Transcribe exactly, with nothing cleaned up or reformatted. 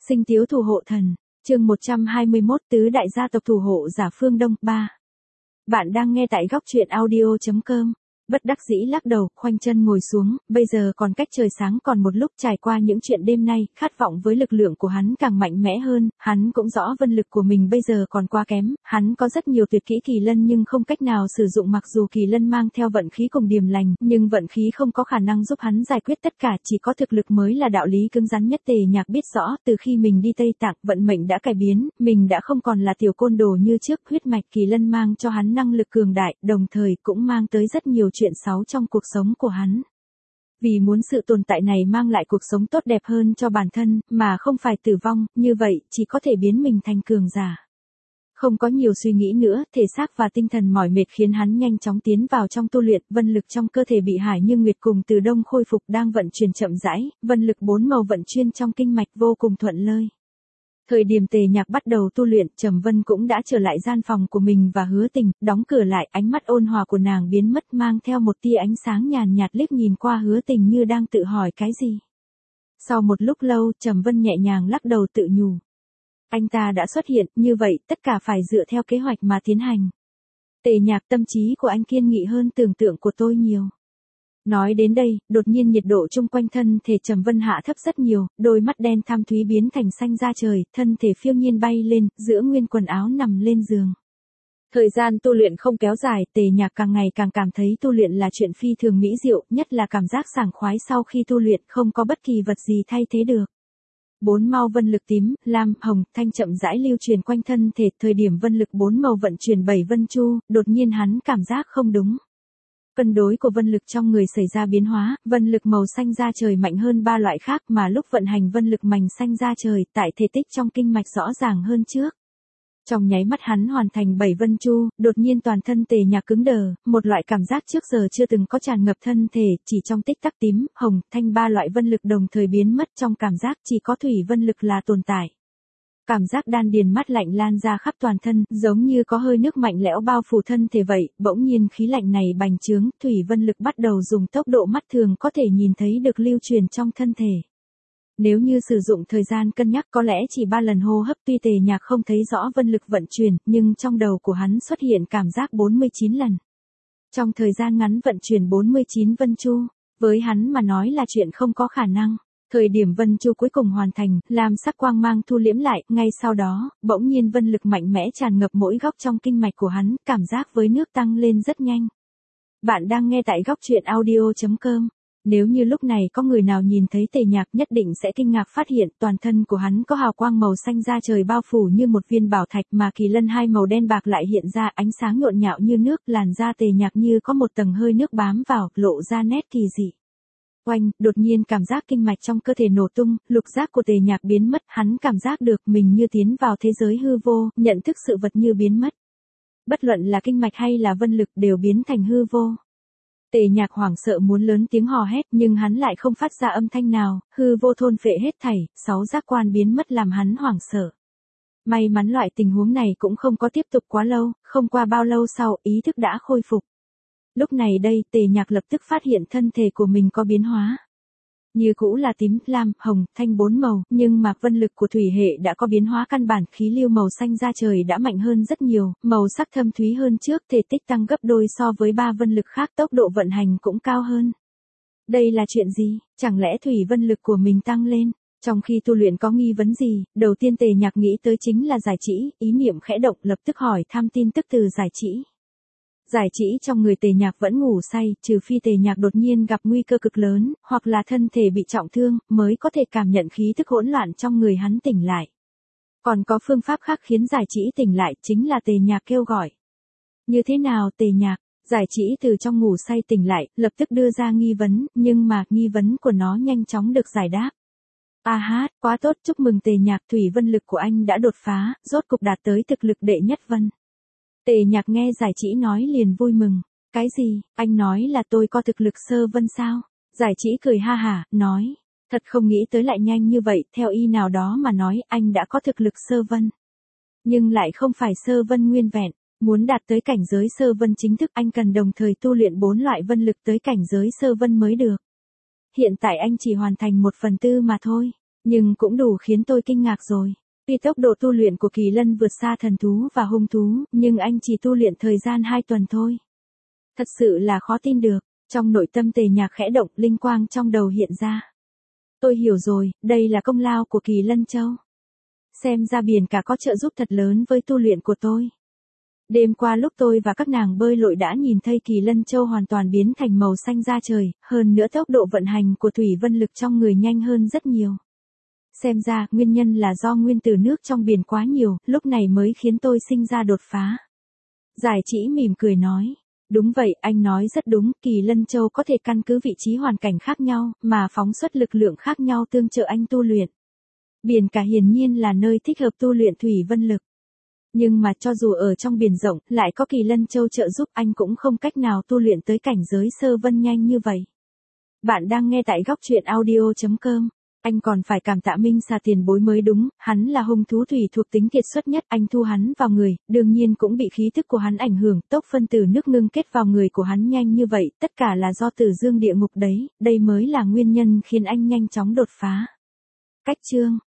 Sinh Tiếu thủ hộ thần, chương một trăm hai mươi mốt tứ đại gia tộc thủ hộ giả phương Đông, ba. Bạn đang nghe tại góc truyện audio chấm com. Bất đắc dĩ lắc đầu, khoanh chân ngồi xuống, bây giờ còn cách trời sáng còn một lúc. Trải qua những chuyện đêm nay, khát vọng với lực lượng của hắn càng mạnh mẽ hơn, hắn cũng rõ vân lực của mình bây giờ còn quá kém, hắn có rất nhiều tuyệt kỹ kỳ lân nhưng không cách nào sử dụng, mặc dù kỳ lân mang theo vận khí cùng điềm lành, nhưng vận khí không có khả năng giúp hắn giải quyết tất cả, chỉ có thực lực mới là đạo lý cứng rắn nhất. Tề Nhạc biết rõ, từ khi mình đi Tây Tạng, vận mệnh đã cải biến, mình đã không còn là tiểu côn đồ như trước, huyết mạch kỳ lân mang cho hắn năng lực cường đại, đồng thời cũng mang tới rất nhiều chuyện xấu trong cuộc sống của hắn. Vì muốn sự tồn tại này mang lại cuộc sống tốt đẹp hơn cho bản thân, mà không phải tử vong, như vậy, chỉ có thể biến mình thành cường giả. Không có nhiều suy nghĩ nữa, thể xác và tinh thần mỏi mệt khiến hắn nhanh chóng tiến vào trong tu luyện, vân lực trong cơ thể bị Hải Như Nguyệt cùng Từ Đông khôi phục đang vận chuyển chậm rãi, vân lực bốn màu vận chuyên trong kinh mạch vô cùng thuận lợi. Thời điểm Tề Nhạc bắt đầu tu luyện, Trầm Vân cũng đã trở lại gian phòng của mình và Hứa Tình, đóng cửa lại, ánh mắt ôn hòa của nàng biến mất mang theo một tia ánh sáng nhàn nhạt liếc nhìn qua Hứa Tình như đang tự hỏi cái gì. Sau một lúc lâu, Trầm Vân nhẹ nhàng lắc đầu tự nhủ. Anh ta đã xuất hiện, như vậy, tất cả phải dựa theo kế hoạch mà tiến hành. Tề Nhạc, tâm trí của anh kiên nghị hơn tưởng tượng của tôi nhiều. Nói đến đây, đột nhiên nhiệt độ chung quanh thân thể Trầm Vân hạ thấp rất nhiều, đôi mắt đen thâm thúy biến thành xanh da trời, thân thể phiêu nhiên bay lên, giữa nguyên quần áo nằm lên giường. Thời gian tu luyện không kéo dài, Tề Nhạc càng ngày càng cảm thấy tu luyện là chuyện phi thường mỹ diệu, nhất là cảm giác sảng khoái sau khi tu luyện không có bất kỳ vật gì thay thế được. Bốn màu vân lực tím, lam, hồng, thanh chậm rãi lưu truyền quanh thân thể, thời điểm vân lực bốn màu vận chuyển bảy vân chu, đột nhiên hắn cảm giác không đúng. Cân đối của vân lực trong người xảy ra biến hóa, vân lực màu xanh da trời mạnh hơn ba loại khác mà lúc vận hành vân lực mảnh xanh da trời tại thể tích trong kinh mạch rõ ràng hơn trước. Trong nháy mắt hắn hoàn thành bảy vân chu, đột nhiên toàn thân Tề Nhạc cứng đờ, một loại cảm giác trước giờ chưa từng có tràn ngập thân thể, chỉ trong tích tắc tím, hồng, thanh ba loại vân lực đồng thời biến mất, trong cảm giác chỉ có thủy vân lực là tồn tại. Cảm giác đan điền mát lạnh lan ra khắp toàn thân, giống như có hơi nước mạnh lẽo bao phủ thân thể vậy, bỗng nhiên khí lạnh này bành trướng, thủy vân lực bắt đầu dùng tốc độ mắt thường có thể nhìn thấy được lưu truyền trong thân thể. Nếu như sử dụng thời gian cân nhắc có lẽ chỉ ba lần hô hấp, tuy Tề Nhạc không thấy rõ vân lực vận chuyển, nhưng trong đầu của hắn xuất hiện cảm giác bốn mươi chín lần. Trong thời gian ngắn vận chuyển bốn mươi chín vân chu, với hắn mà nói là chuyện không có khả năng. Thời điểm vân chu cuối cùng hoàn thành, lam sắc quang mang thu liễm lại, ngay sau đó, bỗng nhiên vân lực mạnh mẽ tràn ngập mỗi góc trong kinh mạch của hắn, cảm giác với nước tăng lên rất nhanh. Bạn đang nghe tại góc truyện audio chấm com. Nếu như lúc này có người nào nhìn thấy Tề Nhạc nhất định sẽ kinh ngạc phát hiện toàn thân của hắn có hào quang màu xanh da trời bao phủ như một viên bảo thạch, mà kỳ lân hai màu đen bạc lại hiện ra ánh sáng nhộn nhạo như nước, làn da Tề Nhạc như có một tầng hơi nước bám vào, lộ ra nét kỳ dị. Oanh, đột nhiên cảm giác kinh mạch trong cơ thể nổ tung, lục giác của Tề Nhạc biến mất, hắn cảm giác được mình như tiến vào thế giới hư vô, nhận thức sự vật như biến mất. Bất luận là kinh mạch hay là vân lực đều biến thành hư vô. Tề Nhạc hoảng sợ muốn lớn tiếng hò hét nhưng hắn lại không phát ra âm thanh nào, hư vô thôn phệ hết thảy, sáu giác quan biến mất làm hắn hoảng sợ. May mắn loại tình huống này cũng không có tiếp tục quá lâu, không qua bao lâu sau, ý thức đã khôi phục. Lúc này đây, Tề Nhạc lập tức phát hiện thân thể của mình có biến hóa. Như cũ là tím, lam, hồng, thanh bốn màu, nhưng mà vân lực của thủy hệ đã có biến hóa căn bản, khí lưu màu xanh da trời đã mạnh hơn rất nhiều, màu sắc thâm thúy hơn trước, thể tích tăng gấp đôi so với ba vân lực khác, tốc độ vận hành cũng cao hơn. Đây là chuyện gì? Chẳng lẽ thủy vân lực của mình tăng lên? Trong khi tu luyện có nghi vấn gì, đầu tiên Tề Nhạc nghĩ tới chính là giải chỉ, ý niệm khẽ động lập tức hỏi thăm tin tức từ giải chỉ. Giải chỉ trong người Tề Nhạc vẫn ngủ say, trừ phi Tề Nhạc đột nhiên gặp nguy cơ cực lớn, hoặc là thân thể bị trọng thương, mới có thể cảm nhận khí thức hỗn loạn trong người hắn tỉnh lại. Còn có phương pháp khác khiến giải chỉ tỉnh lại, chính là Tề Nhạc kêu gọi. Như thế nào Tề Nhạc? Giải chỉ từ trong ngủ say tỉnh lại, lập tức đưa ra nghi vấn, nhưng mà nghi vấn của nó nhanh chóng được giải đáp. A hát, quá tốt, chúc mừng Tề Nhạc, thủy vân lực của anh đã đột phá, rốt cục đạt tới thực lực đệ nhất vân. Tề Nhạc nghe giải chỉ nói liền vui mừng. Cái gì, anh nói là tôi có thực lực sơ vân sao? Giải chỉ cười ha hả, nói. Thật không nghĩ tới lại nhanh như vậy, theo y nào đó mà nói anh đã có thực lực sơ vân. Nhưng lại không phải sơ vân nguyên vẹn. Muốn đạt tới cảnh giới sơ vân chính thức anh cần đồng thời tu luyện bốn loại vân lực tới cảnh giới sơ vân mới được. Hiện tại anh chỉ hoàn thành một phần tư mà thôi. Nhưng cũng đủ khiến tôi kinh ngạc rồi. Tuy tốc độ tu luyện của Kỳ Lân vượt xa thần thú và hung thú, nhưng anh chỉ tu luyện thời gian hai tuần thôi. Thật sự là khó tin được. Trong nội tâm Tề Nhạc khẽ động, linh quang trong đầu hiện ra. Tôi hiểu rồi, đây là công lao của Kỳ Lân Châu. Xem ra biển cả có trợ giúp thật lớn với tu luyện của tôi. Đêm qua lúc tôi và các nàng bơi lội đã nhìn thấy Kỳ Lân Châu hoàn toàn biến thành màu xanh da trời, hơn nữa tốc độ vận hành của thủy vân lực trong người nhanh hơn rất nhiều. Xem ra, nguyên nhân là do nguyên tử nước trong biển quá nhiều, lúc này mới khiến tôi sinh ra đột phá. Giải Chỉ mỉm cười nói. Đúng vậy, anh nói rất đúng, Kỳ Lân Châu có thể căn cứ vị trí hoàn cảnh khác nhau, mà phóng xuất lực lượng khác nhau tương trợ anh tu luyện. Biển cả hiển nhiên là nơi thích hợp tu luyện thủy vân lực. Nhưng mà cho dù ở trong biển rộng, lại có Kỳ Lân Châu trợ giúp anh cũng không cách nào tu luyện tới cảnh giới sơ vân nhanh như vậy. Bạn đang nghe tại góc truyện audio chấm com. Anh còn phải cảm tạ Minh Xà tiền bối mới đúng, hắn là hung thú thủy thuộc tính kiệt xuất nhất, anh thu hắn vào người, đương nhiên cũng bị khí thức của hắn ảnh hưởng, tốc phân tử nước ngưng kết vào người của hắn nhanh như vậy, tất cả là do Tử Dương địa ngục đấy, đây mới là nguyên nhân khiến anh nhanh chóng đột phá. Cách chương